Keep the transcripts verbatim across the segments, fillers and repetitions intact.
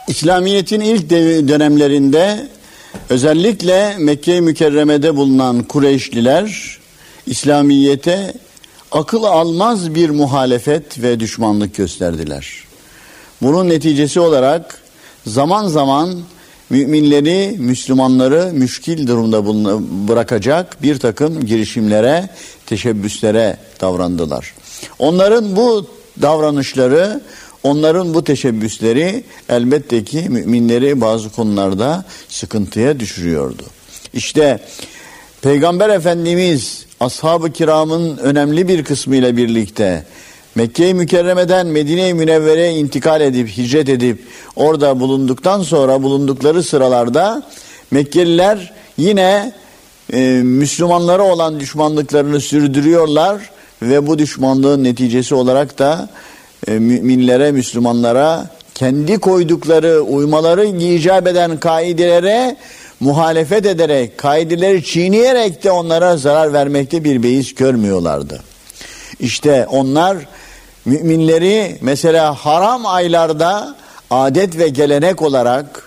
İslamiyet'in ilk dönemlerinde özellikle Mekke-i Mükerreme'de bulunan Kureyşliler İslamiyet'e akıl almaz bir muhalefet ve düşmanlık gösterdiler. Bunun neticesi olarak zaman zaman müminleri, Müslümanları müşkil durumda bırakacak bir takım girişimlere, teşebbüslere davrandılar. Onların bu davranışları, onların bu teşebbüsleri elbette ki müminleri bazı konularda sıkıntıya düşürüyordu. İşte Peygamber Efendimiz ashab-ı kiramın önemli bir kısmıyla birlikte Mekke-i Mükerreme'den Medine-i Münevvere'ye intikal edip, hicret edip orada bulunduktan sonra bulundukları sıralarda Mekkeliler yine e, Müslümanlara olan düşmanlıklarını sürdürüyorlar ve bu düşmanlığın neticesi olarak da e, müminlere, Müslümanlara kendi koydukları, uymaları icap eden kaidelere muhalefet ederek, kaideleri çiğneyerek de onlara zarar vermekte bir beis görmüyorlardı. İşte onlar müminleri mesela haram aylarda adet ve gelenek olarak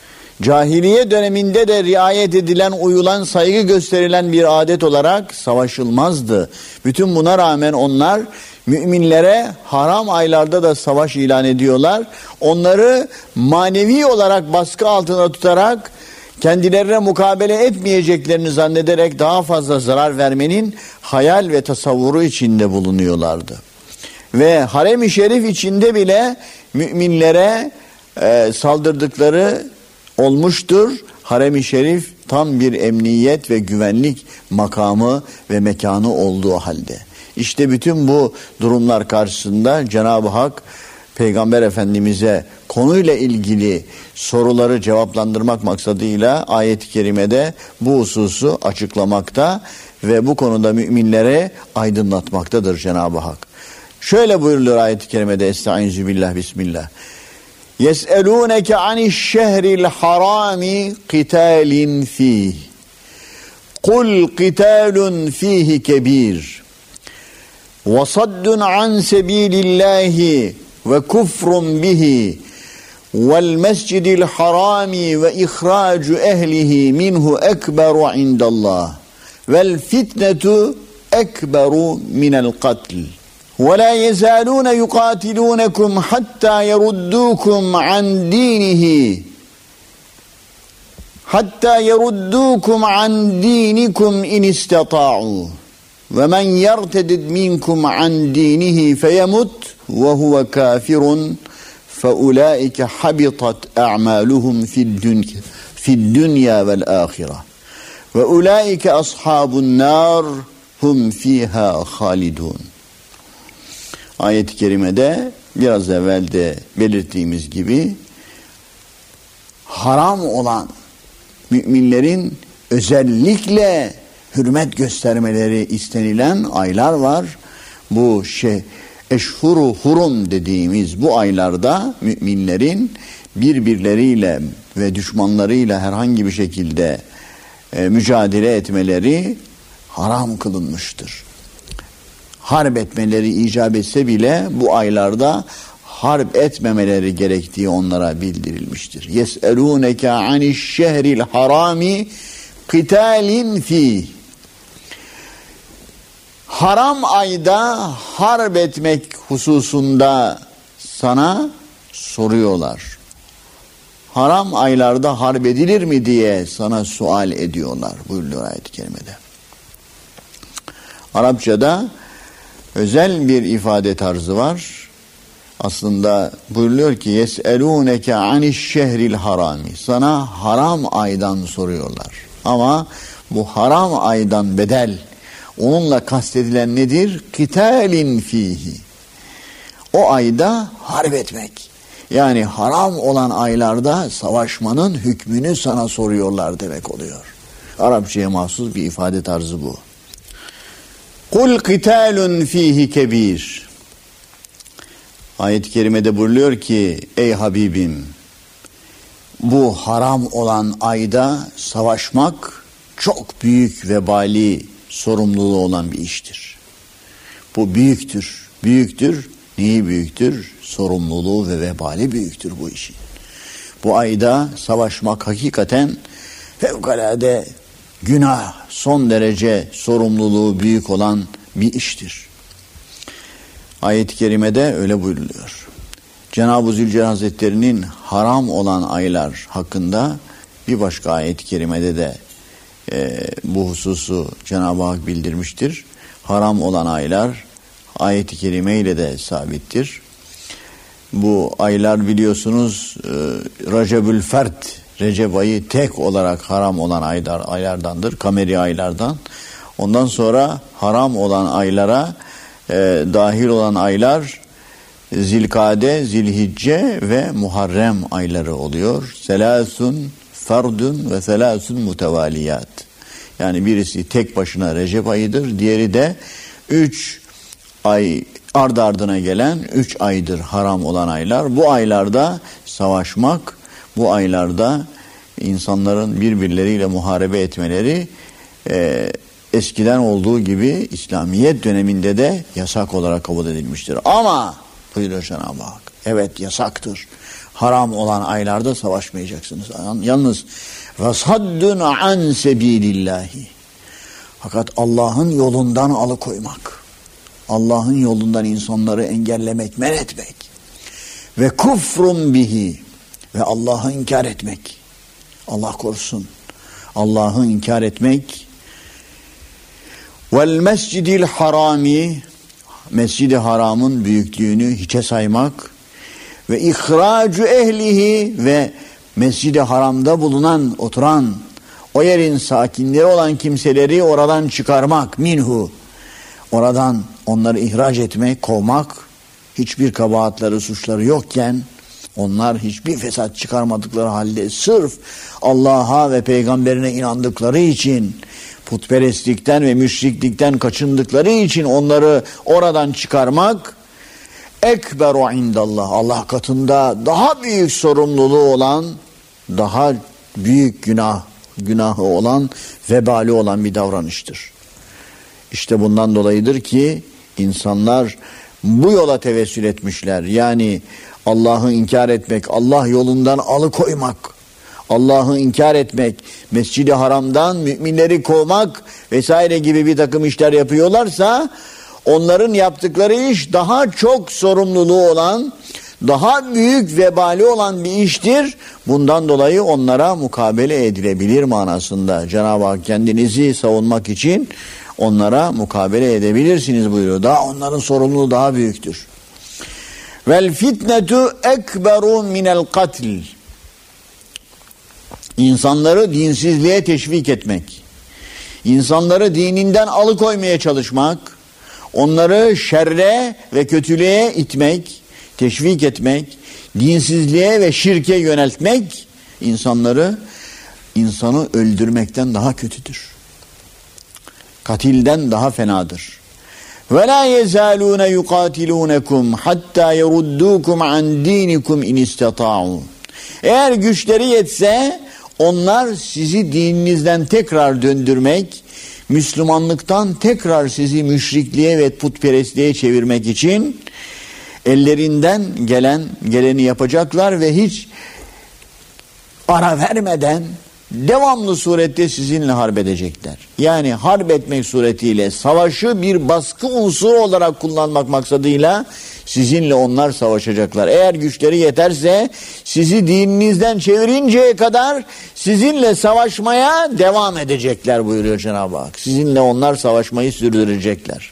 cahiliye döneminde de riayet edilen, uyulan, saygı gösterilen bir adet olarak savaşılmazdı. Bütün buna rağmen onlar müminlere haram aylarda da savaş ilan ediyorlar. Onları manevi olarak baskı altına tutarak kendilerine mukabele etmeyeceklerini zannederek daha fazla zarar vermenin hayal ve tasavvuru içinde bulunuyorlardı. Ve harem-i şerif içinde bile müminlere e, saldırdıkları olmuştur. Harem-i şerif tam bir emniyet ve güvenlik makamı ve mekanı olduğu halde. İşte bütün bu durumlar karşısında Cenab-ı Hak Peygamber Efendimiz'e konuyla ilgili soruları cevaplandırmak maksadıyla ayet-i kerimede bu hususu açıklamakta ve bu konuda müminlere aydınlatmaktadır Cenab-ı Hak. Şöyle buyuruluyor ayet-i kerimede: Estaizu billah, bismillah. Yes'elûneke anişşehril harami qitalin fîh. Kul qitalun fîhi kebîr. Ve saddun an sebîlillâhi ve kufrun bihi. Vel mescidil harami ve ihracu ehlihi minhu ekberu indallah. Vel fitnetu ekberu minel katl. وَلَا يَزَالُونَ يُقَاتِلُونَكُمْ حَتَّى يَرُدُّوكُمْ عَنْ دِينِهِ حَتَّى يَرُدُّوكُمْ عَنْ دِينِكُمْ إِنِ اسْتَطَاعُوا وَمَنْ يَرْتَدِدْ مِنْكُمْ عَنْ دِينِهِ فَيَمُتْ وَهُوَ كَافِرٌ فَأُولَٰئِكَ حَبِطَتْ أَعْمَالُهُمْ فِي الدُّنْيَا فِي الدُّنْيَا وَالْآخِرَةِ وَأُولَٰئِكَ أَصْحَابُ النَّارِ هُمْ فِيهَا خَالِدُونَ. Ayet-i kerimede biraz evvel de belirttiğimiz gibi haram olan müminlerin özellikle hürmet göstermeleri istenilen aylar var. Bu şey eşhuru hurum dediğimiz bu aylarda müminlerin birbirleriyle ve düşmanlarıyla herhangi bir şekilde e, mücadele etmeleri haram kılınmıştır. Harp etmeleri icap etse bile bu aylarda harp etmemeleri gerektiği onlara bildirilmiştir. Yes'elûneke anişşehril harami qitalin fîh. Haram ayda harp etmek hususunda sana soruyorlar. Haram aylarda harp edilir mi diye sana sual ediyorlar buyuruyor ayet-i kerimede. Arapçada özel bir ifade tarzı var. Aslında buyuruyor ki yes'elûneke anişşehril harami. Sana haram aydan soruyorlar. Ama bu haram aydan bedel, onunla kastedilen nedir? Qitalin fihi. O ayda harp etmek. Yani haram olan aylarda savaşmanın hükmünü sana soruyorlar demek oluyor. Arapçaya mahsus bir ifade tarzı bu. Kul qitalun fihi kebir. Ayet-i kerimede buyuruyor ki ey Habibim, bu haram olan ayda savaşmak çok büyük vebali sorumluluğu olan bir iştir. Bu büyüktür. Büyüktür. Neyi büyüktür? Sorumluluğu ve vebali büyüktür bu işin. Bu ayda savaşmak hakikaten fevkalade günah, son derece sorumluluğu büyük olan bir iştir. Ayet-i kerimede öyle buyruluyor. Cenab-ı Zülcelal Hazretleri'nin haram olan aylar hakkında bir başka ayet-i kerimede de e, bu hususu Cenab-ı Hak bildirmiştir. Haram olan aylar ayet-i kerime ile de sabittir. Bu aylar biliyorsunuz e, Recebül Fert, Recep ayı tek olarak haram olan aylar, aylardandır, kameri aylardan. Ondan sonra haram olan aylara e, dahil olan aylar Zilkade, Zilhicce ve Muharrem ayları oluyor. Selasun ferdun ve selasun mutevaliyat. Yani birisi tek başına Recep ayıdır, diğeri de üç ay ard ardına gelen üç aydır haram olan aylar. Bu aylarda savaşmak, bu aylarda insanların birbirleriyle muharebe etmeleri e, eskiden olduğu gibi İslamiyet döneminde de yasak olarak kabul edilmiştir. Ama buyuruyor Cenab-ı Hak, evet yasaktır. Haram olan aylarda savaşmayacaksınız. Yalnız vasaddun an sebilillahi. Fakat Allah'ın yolundan alıkoymak, Allah'ın yolundan insanları engellemek, men etmek ve kufrun bihi ve Allah'ı inkar etmek. Allah korusun. Allah'ı inkar etmek. Vel mescidil harami, Mescid-i Haram'ın büyüklüğünü hiçe saymak ve ihracu ehlihi ve Mescid-i Haram'da bulunan, oturan, o yerin sakinleri olan kimseleri oradan çıkarmak, minhu, oradan onları ihraç etmek, kovmak, hiçbir kabahatları, suçları yokken, onlar hiçbir fesat çıkarmadıkları halde sırf Allah'a ve peygamberine inandıkları için, putperestlikten ve müşriklikten kaçındıkları için onları oradan çıkarmak, ekberu indallah, Allah katında daha büyük sorumluluğu olan, daha büyük günah, günahı olan, vebali olan bir davranıştır. İşte bundan dolayıdır ki insanlar bu yola tevessül etmişler. Yani Allah'ı inkar etmek, Allah yolundan alıkoymak, Allah'ı inkar etmek, Mescid-i Haram'dan müminleri kovmak vesaire gibi bir takım işler yapıyorlarsa, onların yaptıkları iş daha çok sorumluluğu olan, daha büyük vebali olan bir iştir. Bundan dolayı onlara mukabele edilebilir manasında. Cenab-ı Hak kendinizi savunmak için onlara mukabele edebilirsiniz buyuruyor. Daha onların sorumluluğu daha büyüktür. Vel fitnetu ekberu minel katil. İnsanları dinsizliğe teşvik etmek, insanları dininden alıkoymaya çalışmak, onları şerre ve kötülüğe itmek, teşvik etmek, dinsizliğe ve şirke yöneltmek, insanları, insanı öldürmekten daha kötüdür. Katilden daha fenadır. وَلَا يَزَالُونَ يُقَاتِلُونَكُمْ حَتَّى يَرُدُّوكُمْ عَنْ دِينِكُمْ اِنْ اسْتَطَاعُوا. Eğer güçleri yetse onlar sizi dininizden tekrar döndürmek, Müslümanlıktan tekrar sizi müşrikliğe ve putperestliğe çevirmek için ellerinden gelen geleni yapacaklar ve hiç ara vermeden devamlı surette sizinle harp edecekler. Yani harp etmek suretiyle, savaşı bir baskı unsuru olarak kullanmak maksadıyla sizinle onlar savaşacaklar. Eğer güçleri yeterse sizi dininizden çevirinceye kadar sizinle savaşmaya devam edecekler buyuruyor Cenab-ı Hak. Sizinle onlar savaşmayı sürdürecekler.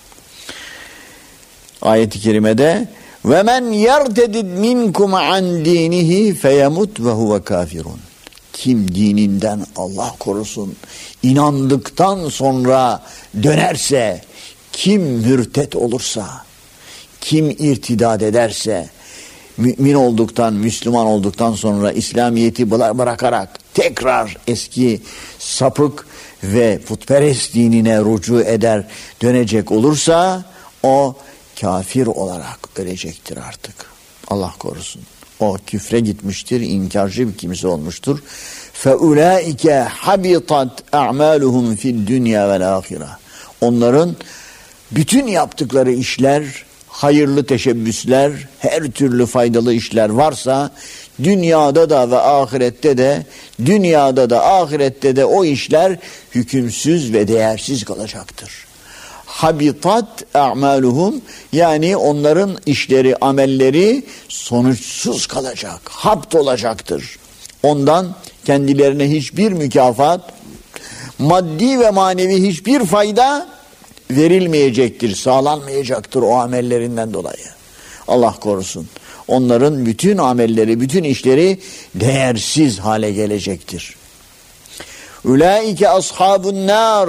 Ayet-i kerimede ve men yertedid minkum an dinihi feyemut ve huve kafirun. Kim dininden, Allah korusun, inandıktan sonra dönerse, kim mürtet olursa, kim irtidat ederse, mümin olduktan, Müslüman olduktan sonra İslamiyet'i bırakarak tekrar eski sapık ve putperest dinine rücu eder, dönecek olursa o kafir olarak ölecektir artık. Allah korusun. O küfre gitmiştir, inkarcı bir kimse olmuştur. فَاُولَٰئِكَ حَبِطَتْ اَعْمَالُهُمْ فِي الدُّنْيَا وَالْآخِرَةِ. Onların bütün yaptıkları işler, hayırlı teşebbüsler, her türlü faydalı işler varsa dünyada da ve ahirette de, dünyada da ahirette de o işler hükümsüz ve değersiz kalacaktır. Habitat a'maluhum, yani onların işleri, amelleri sonuçsuz kalacak, hapt olacaktır. Ondan kendilerine hiçbir mükafat, maddi ve manevi hiçbir fayda verilmeyecektir, sağlanmayacaktır o amellerinden dolayı. Allah korusun. Onların bütün amelleri, bütün işleri değersiz hale gelecektir. Ulaike ashabun nar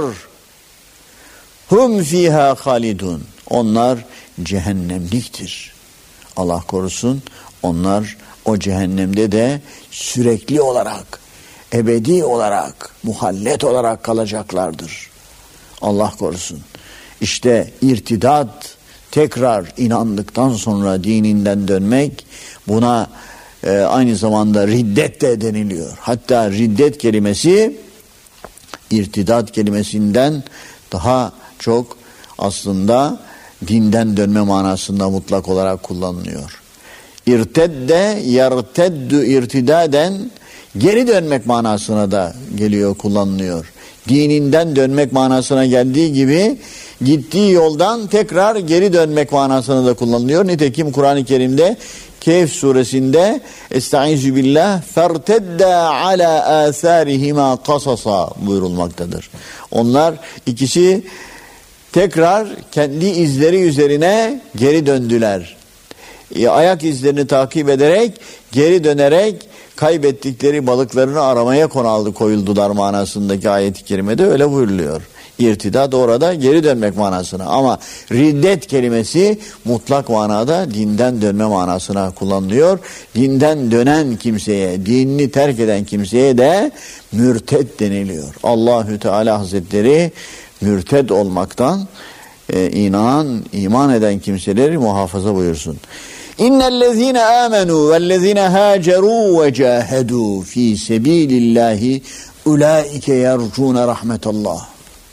hum fiha halidun. Onlar cehennemliktir. Allah korusun. Onlar o cehennemde de sürekli olarak, ebedi olarak, muhallet olarak kalacaklardır. Allah korusun. İşte irtidat, tekrar inandıktan sonra dininden dönmek, buna e, aynı zamanda riddet de deniliyor. Hatta riddet kelimesi irtidat kelimesinden daha çok aslında dinden dönme manasında mutlak olarak kullanılıyor. İrtedde yerteddu irtidaden, geri dönmek manasına da geliyor, kullanılıyor. Dininden dönmek manasına geldiği gibi gittiği yoldan tekrar geri dönmek manasına da kullanılıyor. Nitekim Kur'an-ı Kerim'de Kehf suresinde Estaizu billah fertedda ala asarihima kasasa buyurulmaktadır. Onlar ikisi tekrar kendi izleri üzerine geri döndüler. E, ayak izlerini takip ederek, geri dönerek kaybettikleri balıklarını aramaya konaldı, koyuldular manasındaki ayet-i kerimede öyle buyuruluyor. İrtidat orada geri dönmek manasına, ama riddet kelimesi mutlak manada dinden dönme manasına kullanılıyor. Dinden dönen kimseye, dinini terk eden kimseye de mürted deniliyor. Allahü Teala Hazretleri mürted olmaktan e, inan, iman eden kimseleri muhafaza buyursun. İnnellezîne âmenû vellezîne hâcerû ve câhedû fî sebîlillâhi ulâike yercûne rahmetallah.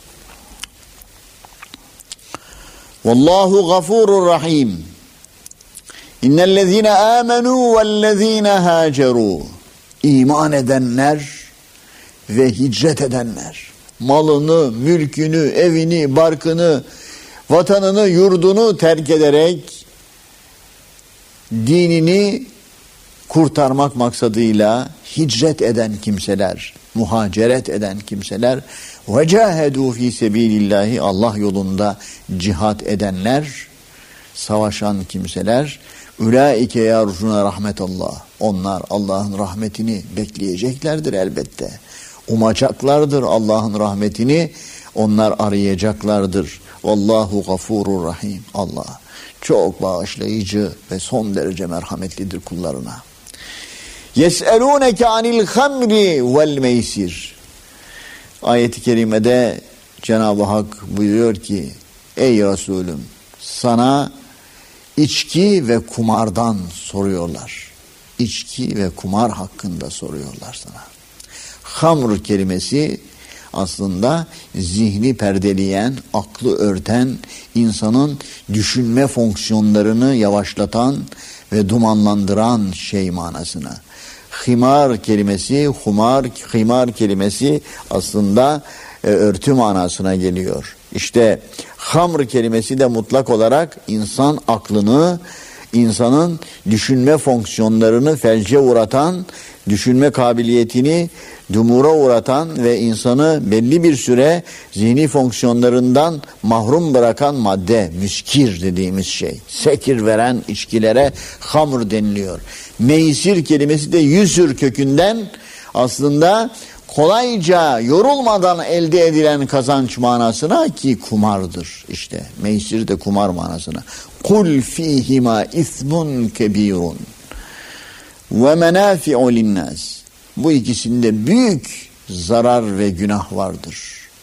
Vallahu gafurur rahim. İnnellezîne âmenû vellezîne hâcerû. İman edenler ve hicret edenler. Malını, mülkünü, evini, barkını, vatanını, yurdunu terk ederek dinini kurtarmak maksadıyla hicret eden kimseler, muhaceret eden kimseler, ve cahedu fi sebilillahi, Allah yolunda cihat edenler, savaşan kimseler, ulaike yarcuna rahmetallah, onlar Allah'ın rahmetini bekleyeceklerdir elbette. Umacaklardır Allah'ın rahmetini, onlar arayacaklardır. Vallahu gafurur rahim. Allah çok bağışlayıcı ve son derece merhametlidir kullarına. Yes'elûneke anil hamri vel meysir. Ayet-i kerimede Cenab-ı Hak buyuruyor ki, ey Resulüm, sana içki ve kumardan soruyorlar. İçki ve kumar hakkında soruyorlar sana. Hamr kelimesi aslında zihni perdeleyen, aklı örten, insanın düşünme fonksiyonlarını yavaşlatan ve dumanlandıran şey manasına. Himar kelimesi, humar, himar kelimesi aslında e, örtü manasına geliyor. İşte hamr kelimesi de mutlak olarak insan aklını, insanın düşünme fonksiyonlarını felce uğratan, düşünme kabiliyetini dumura uğratan ve insanı belli bir süre zihni fonksiyonlarından mahrum bırakan madde, müskir dediğimiz şey. Sekir veren içkilere hamr deniliyor. Meysir kelimesi de yüsür kökünden aslında kolayca yorulmadan elde edilen kazanç manasına, ki kumardır. İşte meysir de kumar manasına. Kul fihima ismun kebirun ve menafi'u linnâs. Bu ikisinde büyük zarar ve günah vardır.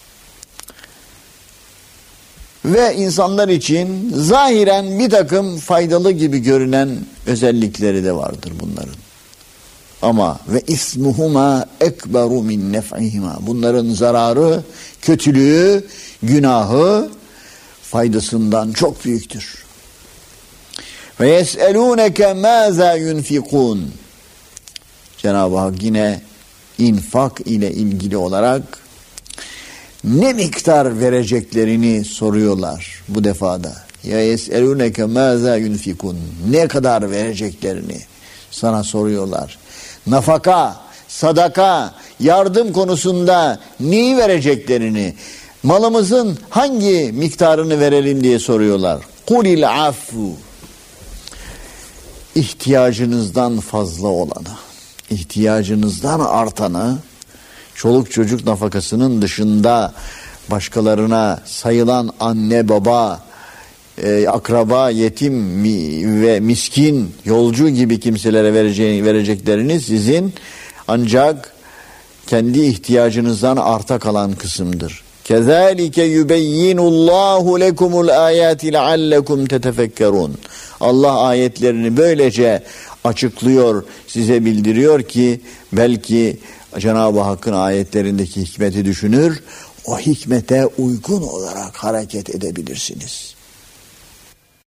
Ve insanlar için zahiren bir takım faydalı gibi görünen özellikleri de vardır bunların. Ama ve ismuhuma ekberu min nef'ihima. Bunların zararı, kötülüğü, günahı faydasından çok büyüktür. Ve yes'elûneke mâzâ yunfikûn. Cenab-ı Hak yine infak ile ilgili olarak ne miktar vereceklerini soruyorlar bu defada. Ya yeselûneke mâzâ yunfikun. Ne kadar vereceklerini sana soruyorlar. Nafaka, sadaka, yardım konusunda neyi vereceklerini, malımızın hangi miktarını verelim diye soruyorlar. Kulil affu. İhtiyacınızdan fazla olanı, ihtiyacınızdan artanı, çoluk çocuk nafakasının dışında başkalarına sayılan anne baba, e, akraba, yetim mi, ve miskin, yolcu gibi kimselere vereceğini, verecekleriniz sizin ancak kendi ihtiyacınızdan arta kalan kısımdır. Kezalike yubeyyinullahu lekumul ayati leallekum tetefekkerun. Allah ayetlerini böylece açıklıyor, size bildiriyor ki belki Cenab-ı Hakk'ın ayetlerindeki hikmeti düşünür, o hikmete uygun olarak hareket edebilirsiniz.